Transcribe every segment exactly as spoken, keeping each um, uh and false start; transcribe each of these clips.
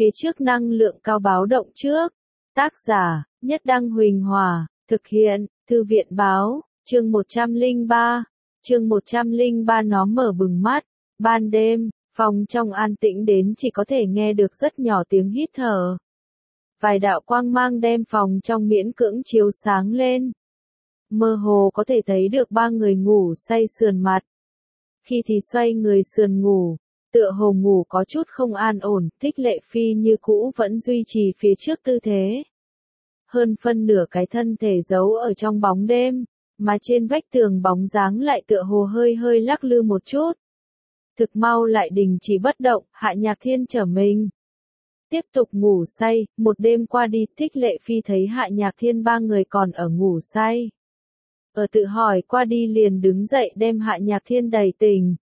phía trước năng lượng cao báo động trước. Tác giả, Nhất Đăng Huỳnh Hòa, thực hiện, Thư viện Báo, chương một trăm lẻ ba, chương một trăm lẻ ba nó mở bừng mắt, ban đêm, phòng trong an tĩnh đến chỉ có thể nghe được rất nhỏ tiếng hít thở. Vài đạo quang mang đem phòng trong miễn cưỡng chiếu sáng lên. Mơ hồ có thể thấy được ba người ngủ say sườn mặt. Khi thì xoay người sườn ngủ, tựa hồ ngủ có chút không an ổn, Thích Lệ Phi như cũ vẫn duy trì phía trước tư thế. Hơn phân nửa cái thân thể giấu ở trong bóng đêm, mà trên vách tường bóng dáng lại tựa hồ hơi hơi lắc lư một chút. Thực mau lại đình chỉ bất động, Hạ Nhạc Thiên trở mình. Tiếp tục ngủ say, một đêm qua đi, Thích Lệ Phi thấy Hạ Nhạc Thiên ba người còn ở ngủ say. Ở tự hỏi qua đi liền đứng dậy đem Hạ Nhạc Thiên đẩy tỉnh.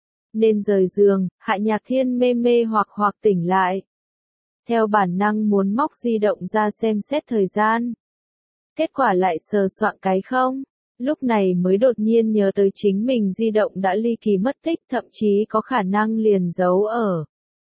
Nên rời giường, Hạ Nhạc Thiên mê mê hoặc hoặc tỉnh lại. Theo bản năng muốn móc di động ra xem xét thời gian. Kết quả lại sờ soạng cái không. Lúc này mới đột nhiên nhớ tới chính mình di động đã ly kỳ mất tích, thậm chí có khả năng liền giấu ở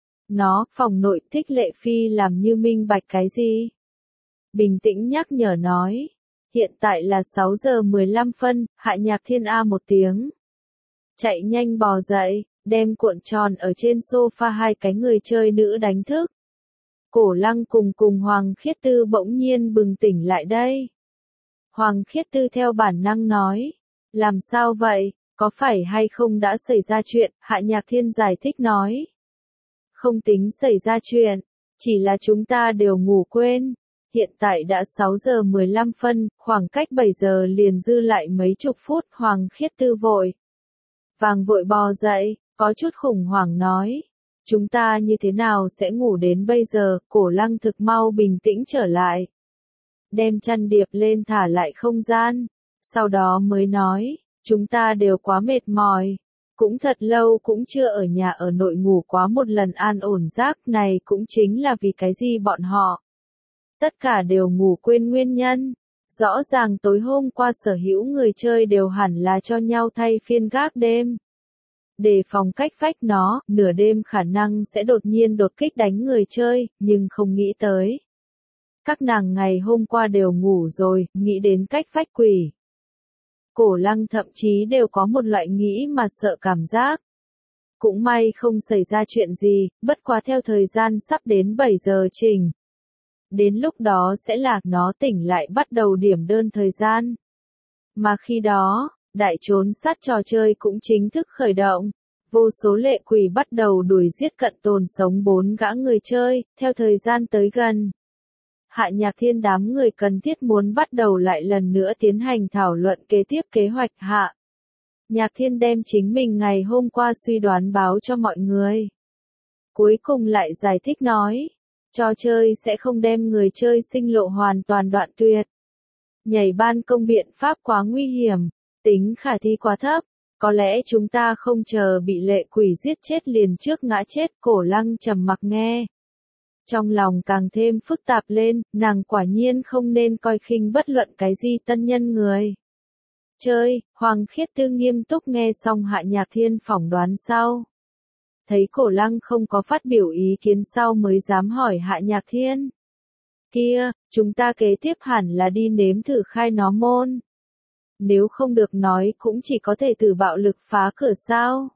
nó. Phòng nội, Thích Lệ Phi làm như minh bạch cái gì. Bình tĩnh nhắc nhở nói. Hiện tại là sáu giờ mười lăm phân, Hạ Nhạc Thiên a một tiếng. Chạy nhanh bò dậy, đem cuộn tròn ở trên sofa hai cái người chơi nữ đánh thức. Cổ Lăng cùng cùng Hoàng Khiết Tư bỗng nhiên bừng tỉnh lại đây. Hoàng Khiết Tư theo bản năng nói. Làm sao vậy, có phải hay không đã xảy ra chuyện, Hạ Nhạc Thiên giải thích nói. Không tính xảy ra chuyện, chỉ là chúng ta đều ngủ quên. Hiện tại đã sáu giờ mười lăm phân, khoảng cách bảy giờ liền dư lại mấy chục phút. Hoàng Khiết Tư vội vàng vội bò dậy, có chút khủng hoảng nói. Chúng ta như thế nào sẽ ngủ đến bây giờ, Cổ Lăng thực mau bình tĩnh trở lại. Đem chăn điệp lên thả lại không gian. Sau đó mới nói, chúng ta đều quá mệt mỏi. Cũng thật lâu cũng chưa ở nhà ở nội ngủ quá một lần an ổn giấc, này cũng chính là vì cái gì bọn họ. Tất cả đều ngủ quên nguyên nhân. Rõ ràng tối hôm qua sở hữu người chơi đều hẳn là cho nhau thay phiên gác đêm. Đề phòng cách phách nó, nửa đêm khả năng sẽ đột nhiên đột kích đánh người chơi, nhưng không nghĩ tới. Các nàng ngày hôm qua đều ngủ rồi, nghĩ đến cách phách quỷ. Cổ Lăng thậm chí đều có một loại nghĩ mà sợ cảm giác. Cũng may không xảy ra chuyện gì, bất quá theo thời gian sắp đến bảy giờ trình. Đến lúc đó sẽ là nó tỉnh lại bắt đầu điểm đơn thời gian. Mà khi đó, đại trốn sát trò chơi cũng chính thức khởi động. Vô số lệ quỷ bắt đầu đuổi giết cận tồn sống bốn gã người chơi, theo thời gian tới gần. Hạ Nhạc Thiên đám người cần thiết muốn bắt đầu lại lần nữa tiến hành thảo luận kế tiếp kế hoạch. Hạ Nhạc Thiên đem chính mình ngày hôm qua suy đoán báo cho mọi người. Cuối cùng lại giải thích nói. Trò chơi sẽ không đem người chơi sinh lộ hoàn toàn đoạn tuyệt. Nhảy ban công biện pháp quá nguy hiểm, tính khả thi quá thấp, có lẽ chúng ta không chờ bị lệ quỷ giết chết liền trước ngã chết. Cổ Lăng trầm mặc nghe. Trong lòng càng thêm phức tạp lên, nàng quả nhiên không nên coi khinh bất luận cái gì tân nhân người chơi. Hoàng Khiết Tư nghiêm túc nghe xong Hạ Nhạc Thiên phỏng đoán sau. Thấy Cổ Lăng không có phát biểu ý kiến sau mới dám hỏi Hạ Nhạc Thiên. Kia, chúng ta kế tiếp hẳn là đi nếm thử khai nó môn. Nếu không được nói cũng chỉ có thể thử bạo lực phá cửa sao.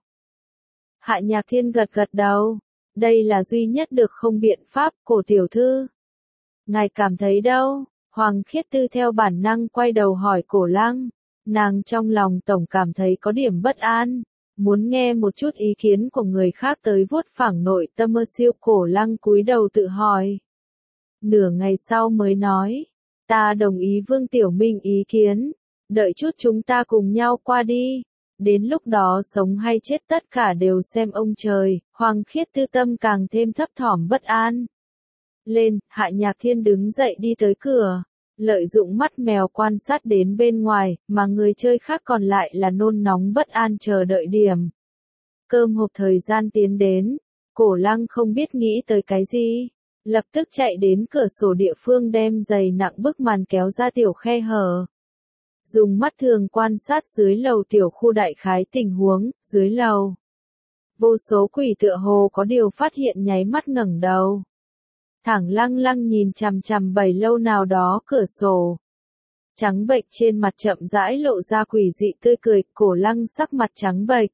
Hạ Nhạc Thiên gật gật đầu. Đây là duy nhất được không biện pháp, Cổ tiểu thư. Ngài cảm thấy đâu? Hoàng Khiết Tư theo bản năng quay đầu hỏi Cổ Lăng. Nàng trong lòng tổng cảm thấy có điểm bất an. Muốn nghe một chút ý kiến của người khác tới vuốt phẳng nội tâm mơ siêu. Cổ Lăng cúi đầu tự hỏi. Nửa ngày sau mới nói. Ta đồng ý Vương Tiểu Minh ý kiến. Đợi chút chúng ta cùng nhau qua đi. Đến lúc đó sống hay chết tất cả đều xem ông trời. Hoàng Khiết Tư tâm càng thêm thấp thỏm bất an. Lên, Hạ Nhạc Thiên đứng dậy đi tới cửa. Lợi dụng mắt mèo quan sát đến bên ngoài, mà người chơi khác còn lại là nôn nóng bất an chờ đợi điểm. Cơm hộp thời gian tiến đến. Cổ Lăng không biết nghĩ tới cái gì. Lập tức chạy đến cửa sổ địa phương đem giày nặng bức màn kéo ra tiểu khe hở. Dùng mắt thường quan sát dưới lầu tiểu khu đại khái tình huống, dưới lầu. Vô số quỷ tựa hồ có điều phát hiện nháy mắt ngẩng đầu. thẳng lăng lăng nhìn chằm chằm bầy lâu nào đó cửa sổ. Trắng bệch trên mặt chậm rãi lộ ra quỷ dị tươi cười, Cổ Lăng sắc mặt trắng bệch.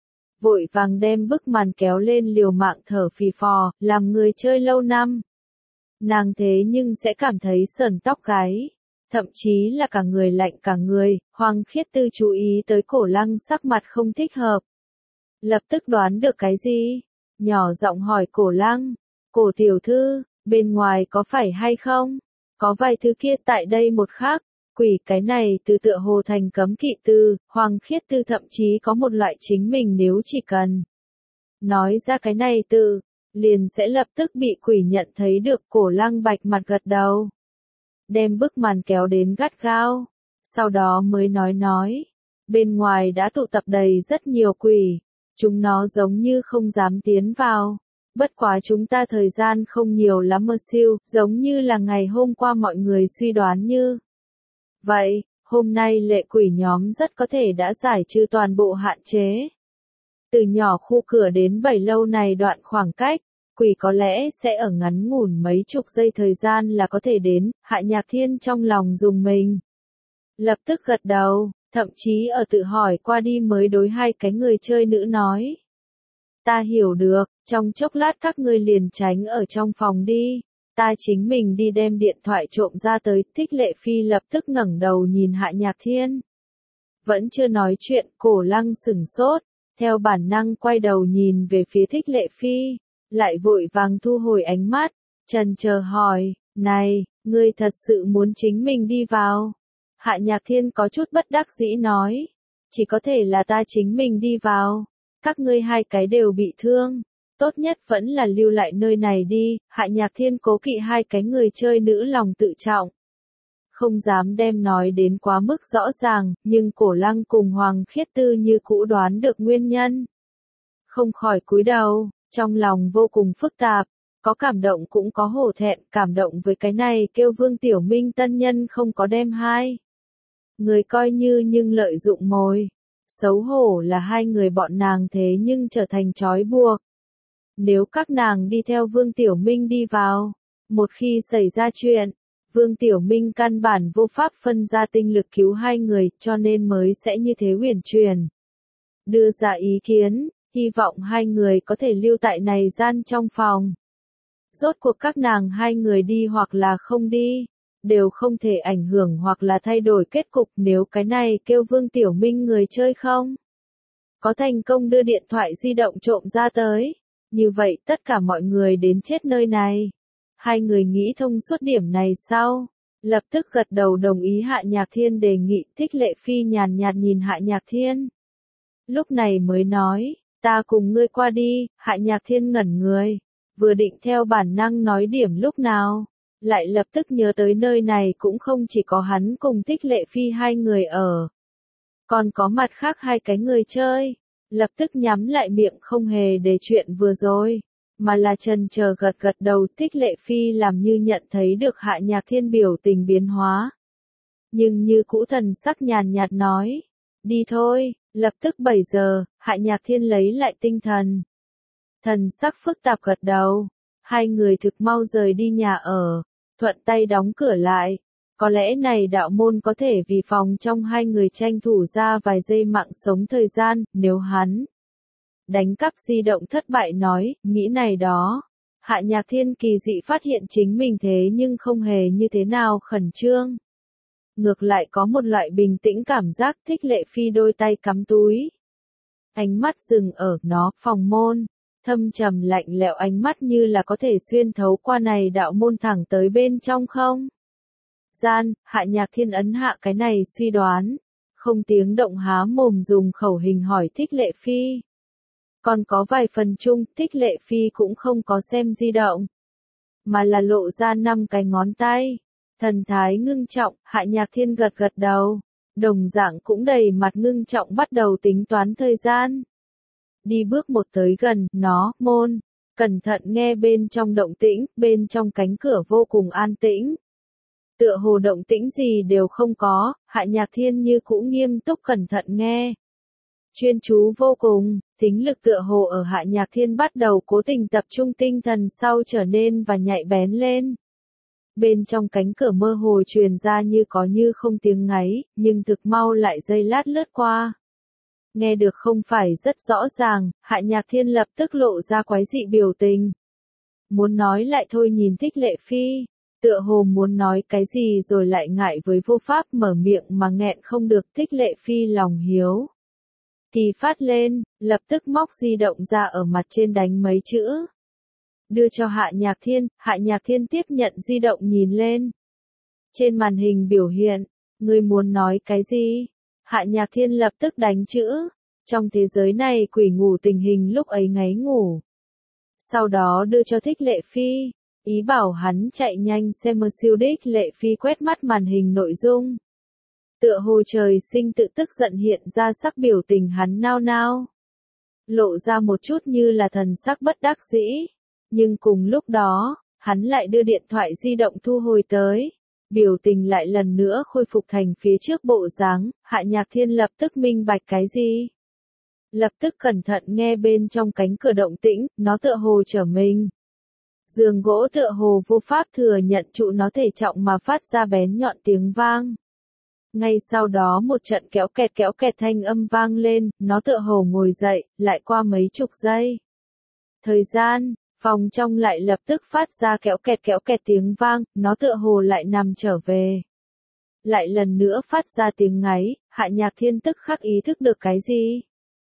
Vội vàng đem bức màn kéo lên liều mạng thở phì phò, làm người chơi lâu năm. Nàng thế nhưng sẽ cảm thấy sởn tóc gáy, thậm chí là cả người lạnh cả người. Hoàng Khiết Tư chú ý tới Cổ Lăng sắc mặt không thích hợp. Lập tức đoán được cái gì? Nhỏ giọng hỏi Cổ Lăng, Cổ tiểu thư, bên ngoài có phải hay không? Có vài thứ kia tại đây một khắc. Quỷ cái này từ tựa hồ thành cấm kỵ từ, Hoàng Khiết Tư thậm chí có một loại chính mình nếu chỉ cần nói ra cái này từ, liền sẽ lập tức bị quỷ nhận thấy được. Cổ Lăng bạch mặt gật đầu. Đem bức màn kéo đến gắt gao. Sau đó mới nói nói. Bên ngoài đã tụ tập đầy rất nhiều quỷ. Chúng nó giống như không dám tiến vào. Bất quá chúng ta thời gian không nhiều lắm mơ siêu, giống như là ngày hôm qua mọi người suy đoán như. Vậy, hôm nay lệ quỷ nhóm rất có thể đã giải trừ toàn bộ hạn chế. Từ nhỏ khu cửa đến bảy lâu này đoạn khoảng cách, quỷ có lẽ sẽ ở ngắn ngủn mấy chục giây thời gian là có thể đến. Hạ Nhạc Thiên trong lòng dùng mình. Lập tức gật đầu, thậm chí ở tự hỏi qua đi mới đối hai cái người chơi nữ nói. Ta hiểu được, trong chốc lát các ngươi liền tránh ở trong phòng đi. Ta chính mình đi đem điện thoại trộm ra tới. Thích Lệ Phi lập tức ngẩng đầu nhìn Hạ Nhạc Thiên. Vẫn chưa nói chuyện, Cổ Lăng sửng sốt, theo bản năng quay đầu nhìn về phía Thích Lệ Phi, lại vội vàng thu hồi ánh mắt, chần chờ hỏi, này, ngươi thật sự muốn chính mình đi vào? Hạ Nhạc Thiên có chút bất đắc dĩ nói, chỉ có thể là ta chính mình đi vào, các ngươi hai cái đều bị thương. Tốt nhất vẫn là lưu lại nơi này đi. Hạ Nhạc Thiên cố kỵ hai cái người chơi nữ lòng tự trọng. Không dám đem nói đến quá mức rõ ràng, nhưng Cổ Lăng cùng Hoàng Khiết Tư như cũ đoán được nguyên nhân. Không khỏi cúi đầu, trong lòng vô cùng phức tạp, có cảm động cũng có hổ thẹn. Cảm động với cái này kêu Vương Tiểu Minh tân nhân không có đem hai người coi như nhưng lợi dụng mồi. Xấu hổ là hai người bọn nàng thế nhưng trở thành trói buộc. Nếu các nàng đi theo Vương Tiểu Minh đi vào, một khi xảy ra chuyện, Vương Tiểu Minh căn bản vô pháp phân ra tinh lực cứu hai người, cho nên mới sẽ như thế huyền truyền. Đưa ra ý kiến, hy vọng hai người có thể lưu tại này gian trong phòng. Rốt cuộc các nàng hai người đi hoặc là không đi, đều không thể ảnh hưởng hoặc là thay đổi kết cục. Nếu cái này kêu Vương Tiểu Minh người chơi không có thành công đưa điện thoại di động trộm ra tới, như vậy tất cả mọi người đến chết nơi này. Hai người nghĩ thông suốt điểm này sau, lập tức gật đầu đồng ý Hạ Nhạc Thiên đề nghị. Thích Lệ Phi nhàn nhạt nhìn Hạ Nhạc Thiên. Lúc này mới nói, ta cùng ngươi qua đi. Hạ Nhạc Thiên ngẩn người, vừa định theo bản năng nói điểm lúc nào, lại lập tức nhớ tới nơi này cũng không chỉ có hắn cùng Thích Lệ Phi hai người ở. Còn có mặt khác hai cái người chơi. Lập tức nhắm lại miệng không hề để chuyện vừa rồi, mà là chần chờ gật gật đầu. Thích Lệ Phi làm như nhận thấy được Hạ Nhạc Thiên biểu tình biến hóa. Nhưng như cũ thần sắc nhàn nhạt nói, đi thôi. Lập tức bảy giờ, Hạ Nhạc Thiên lấy lại tinh thần. Thần sắc phức tạp gật đầu, hai người thực mau rời đi nhà ở, thuận tay đóng cửa lại. Có lẽ này đạo môn có thể vì phòng trong hai người tranh thủ ra vài giây mạng sống thời gian. Nếu hắn đánh cắp di động thất bại nói, nghĩ này đó. Hạ Nhạc Thiên kỳ dị phát hiện chính mình thế nhưng không hề như thế nào khẩn trương. Ngược lại có một loại bình tĩnh cảm giác. Thích Lệ Phi đôi tay cắm túi, ánh mắt dừng ở nó, phòng môn, thâm trầm lạnh lẽo, ánh mắt như là có thể xuyên thấu qua này đạo môn thẳng tới bên trong không gian. Hạ Nhạc Thiên ấn hạ cái này suy đoán, không tiếng động há mồm dùng khẩu hình hỏi Thích Lệ Phi. Còn có vài phần chung, Thích Lệ Phi cũng không có xem di động, mà là lộ ra năm cái ngón tay, thần thái ngưng trọng. Hạ Nhạc Thiên gật gật đầu, đồng dạng cũng đầy mặt ngưng trọng bắt đầu tính toán thời gian. Đi bước một tới gần, nó, môn, cẩn thận nghe bên trong động tĩnh. Bên trong cánh cửa vô cùng an tĩnh, tựa hồ động tĩnh gì đều không có. Hạ Nhạc Thiên như cũ nghiêm túc cẩn thận nghe. chuyên chú vô cùng, thính lực tựa hồ ở Hạ Nhạc Thiên bắt đầu cố tình tập trung tinh thần sau trở nên và nhạy bén lên. Bên trong cánh cửa mơ hồ truyền ra như có như không tiếng ngáy, nhưng thực mau lại giây lát lướt qua. Nghe được không phải rất rõ ràng, Hạ Nhạc Thiên lập tức lộ ra quái dị biểu tình. Muốn nói lại thôi nhìn Thích Lệ Phi, tựa hồ muốn nói cái gì rồi lại ngại với vô pháp mở miệng mà nghẹn không được. Thích Lệ Phi lòng hiếu thì phát lên, lập tức móc di động ra ở mặt trên đánh mấy chữ. Đưa cho Hạ Nhạc Thiên, Hạ Nhạc Thiên tiếp nhận di động nhìn lên. Trên màn hình biểu hiện, ngươi muốn nói cái gì? Hạ Nhạc Thiên lập tức đánh chữ. Trong thế giới này quỷ ngủ tình hình lúc ấy ngáy ngủ. Sau đó đưa cho Thích Lệ Phi, ý bảo hắn chạy nhanh xem mơ siêu đích. Lệ Phi quét mắt màn hình nội dung. Tựa hồ trời sinh tự tức giận hiện ra sắc biểu tình hắn nao nao. Lộ ra một chút như là thần sắc bất đắc dĩ. Nhưng cùng lúc đó, hắn lại đưa điện thoại di động thu hồi tới. Biểu tình lại lần nữa khôi phục thành phía trước bộ dáng. Hạ Nhạc Thiên lập tức minh bạch cái gì? Lập tức cẩn thận nghe bên trong cánh cửa động tĩnh, nó tựa hồ trở mình. Giường gỗ tựa hồ vô pháp thừa nhận trụ nó thể trọng mà phát ra bén nhọn tiếng vang. Ngay sau đó một trận kéo kẹt kéo kẹt thanh âm vang lên, nó tựa hồ ngồi dậy, lại qua mấy chục giây. Thời gian, phòng trong lại lập tức phát ra kéo kẹt kéo kẹt tiếng vang, nó tựa hồ lại nằm trở về. Lại lần nữa phát ra tiếng ngáy, Hạ Nhạc Thiên tức khắc ý thức được cái gì?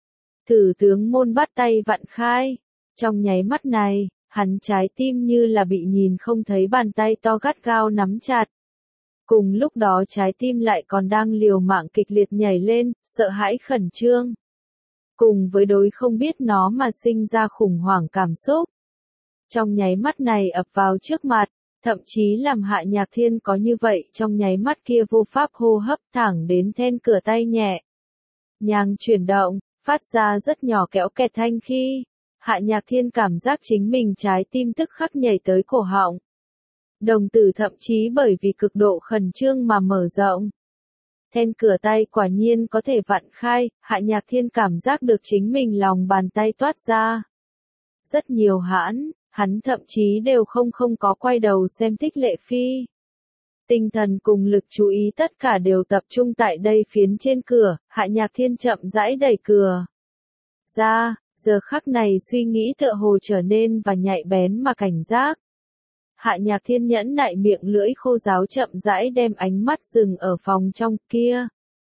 Thử tướng môn bắt tay vặn khai. Trong nháy mắt này, hắn trái tim như là bị nhìn không thấy bàn tay to gắt gao nắm chặt. Cùng lúc đó trái tim lại còn đang liều mạng kịch liệt nhảy lên, sợ hãi khẩn trương. Cùng với đối không biết nó mà sinh ra khủng hoảng cảm xúc. Trong nháy mắt này ập vào trước mặt, thậm chí làm Hạ Nhạc Thiên có như vậy trong nháy mắt kia vô pháp hô hấp thẳng đến then cửa tay nhẹ. Nhàng chuyển động, phát ra rất nhỏ kéo kẹt thanh khi, Hạ Nhạc Thiên cảm giác chính mình trái tim tức khắc nhảy tới cổ họng. Đồng tử thậm chí bởi vì cực độ khẩn trương mà mở rộng. Then cửa tay quả nhiên có thể vặn khai, Hạ Nhạc Thiên cảm giác được chính mình lòng bàn tay toát ra. Rất nhiều hãn, hắn thậm chí đều không không có quay đầu xem Thích Lệ Phi. Tinh thần cùng lực chú ý tất cả đều tập trung tại đây phiến trên cửa, Hạ Nhạc Thiên chậm rãi đẩy cửa ra, giờ khắc này suy nghĩ tựa hồ trở nên và nhạy bén mà cảnh giác. Hạ Nhạc Thiên nhẫn nại miệng lưỡi khô ráo chậm rãi đem ánh mắt dừng ở phòng trong kia.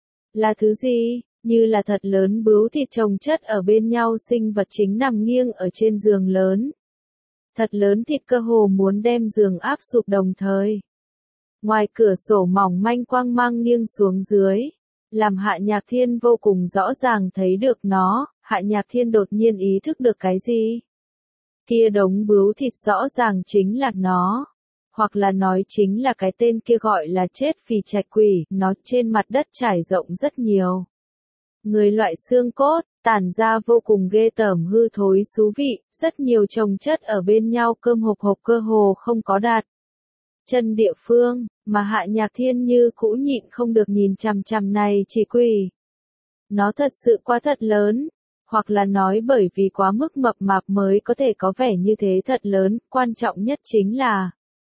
Là thứ gì? Như là thật lớn bướu thịt chồng chất ở bên nhau sinh vật chính nằm nghiêng ở trên giường lớn. Thật lớn thịt cơ hồ muốn đem giường áp sụp đồng thời. Ngoài cửa sổ mỏng manh quang mang nghiêng xuống dưới. Làm Hạ Nhạc Thiên vô cùng rõ ràng thấy được nó, Hạ Nhạc Thiên đột nhiên ý thức được cái gì? Kia đống bướu thịt rõ ràng chính là nó. Hoặc là nói chính là cái tên kia gọi là chết phì trạch quỷ, nó trên mặt đất trải rộng rất nhiều. Người loại xương cốt, tản ra vô cùng ghê tởm hư thối xú vị, rất nhiều chồng chất ở bên nhau cơm hộp hộp cơ hồ không có đạt. Chân địa phương, mà Hạ Nhạc Thiên như cũ nhịn không được nhìn chằm chằm này chỉ quỷ. Nó thật sự quá thật lớn, hoặc là nói bởi vì quá mức mập mạp mới có thể có vẻ như thế thật lớn, quan trọng nhất chính là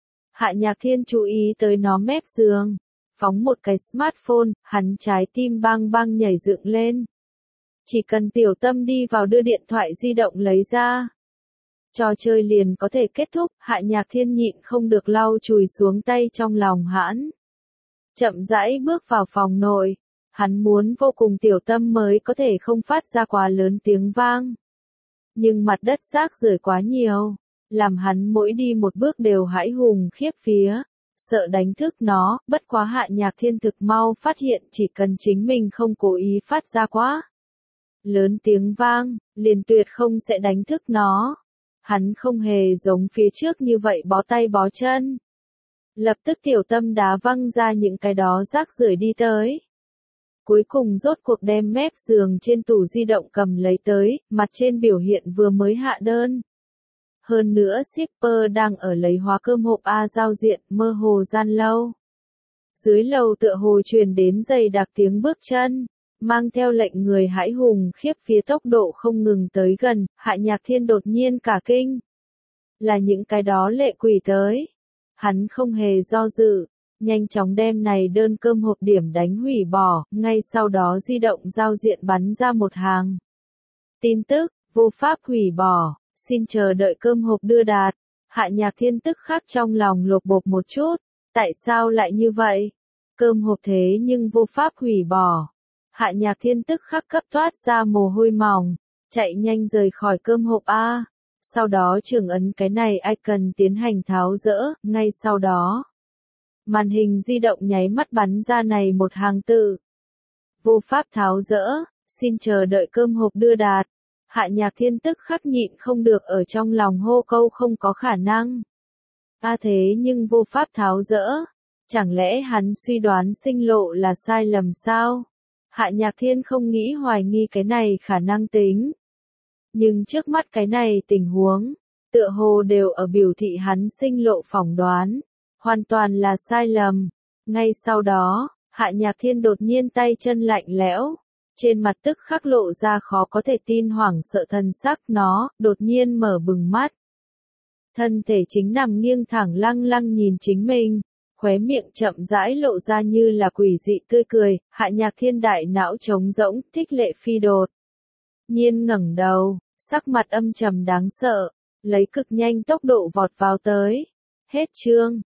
Hạ Nhạc Thiên chú ý tới nó mép giường, phóng một cái smartphone, hắn trái tim bang bang nhảy dựng lên. Chỉ cần tiểu tâm đi vào đưa điện thoại di động lấy ra. Trò chơi liền có thể kết thúc, Hạ Nhạc Thiên nhịn không được lau chùi xuống tay trong lòng hãn. Chậm rãi bước vào phòng nội, hắn muốn vô cùng tiểu tâm mới có thể không phát ra quá lớn tiếng vang. Nhưng mặt đất rác rưởi quá nhiều, làm hắn mỗi đi một bước đều hãi hùng khiếp vía, sợ đánh thức nó, bất quá Hạ Nhạc Thiên thực mau phát hiện chỉ cần chính mình không cố ý phát ra quá lớn tiếng vang, liền tuyệt không sẽ đánh thức nó. Hắn không hề giống phía trước như vậy bó tay bó chân. Lập tức tiểu tâm đá văng ra những cái đó rác rưởi đi tới. Cuối cùng rốt cuộc đem mép giường trên tủ di động cầm lấy tới, mặt trên biểu hiện vừa mới hạ đơn. Hơn nữa shipper đang ở lấy hóa cơm hộp A giao diện, mơ hồ gian lâu. Dưới lầu tựa hồ truyền đến dày đặc tiếng bước chân, mang theo lệnh người hãi hùng khiếp phía tốc độ không ngừng tới gần, Hạ Nhạc Thiên đột nhiên cả kinh. Là những cái đó lệ quỷ tới. Hắn không hề do dự, nhanh chóng đem này đơn cơm hộp điểm đánh hủy bỏ, ngay sau đó di động giao diện bắn ra một hàng. Tin tức, vô pháp hủy bỏ, xin chờ đợi cơm hộp đưa đạt. Hạ Nhạc Thiên tức khắc trong lòng lột bột một chút, tại sao lại như vậy? Cơm hộp thế nhưng vô pháp hủy bỏ. Hạ Nhạc Thiên tức khắc cấp toát ra mồ hôi mỏng, chạy nhanh rời khỏi cơm hộp A. Sau đó trường ấn cái này icon tiến hành tháo dỡ, ngay sau đó. Màn hình di động nháy mắt bắn ra này một hàng tự. Vô pháp tháo dỡ, xin chờ đợi cơm hộp đưa đạt. Hạ Nhạc Thiên tức khắc nhịn không được ở trong lòng hô câu không có khả năng. A thế nhưng vô pháp tháo dỡ. Chẳng lẽ hắn suy đoán sinh lộ là sai lầm sao? Hạ Nhạc Thiên không nghĩ hoài nghi cái này khả năng tính. Nhưng trước mắt cái này tình huống, tựa hồ đều ở biểu thị hắn sinh lộ phỏng đoán. Hoàn toàn là sai lầm. Ngay sau đó, Hạ Nhạc Thiên đột nhiên tay chân lạnh lẽo. Trên mặt tức khắc lộ ra khó có thể tin hoảng sợ thần sắc nó, đột nhiên mở bừng mắt. Thân thể chính nằm nghiêng thẳng lăng lăng nhìn chính mình, khóe miệng chậm rãi lộ ra như là quỷ dị tươi cười, Hạ Nhạc Thiên đại não trống rỗng, thích lệ phi đột. Nhiên ngẩng đầu, sắc mặt âm trầm đáng sợ, lấy cực nhanh tốc độ vọt vào tới. Hết chương.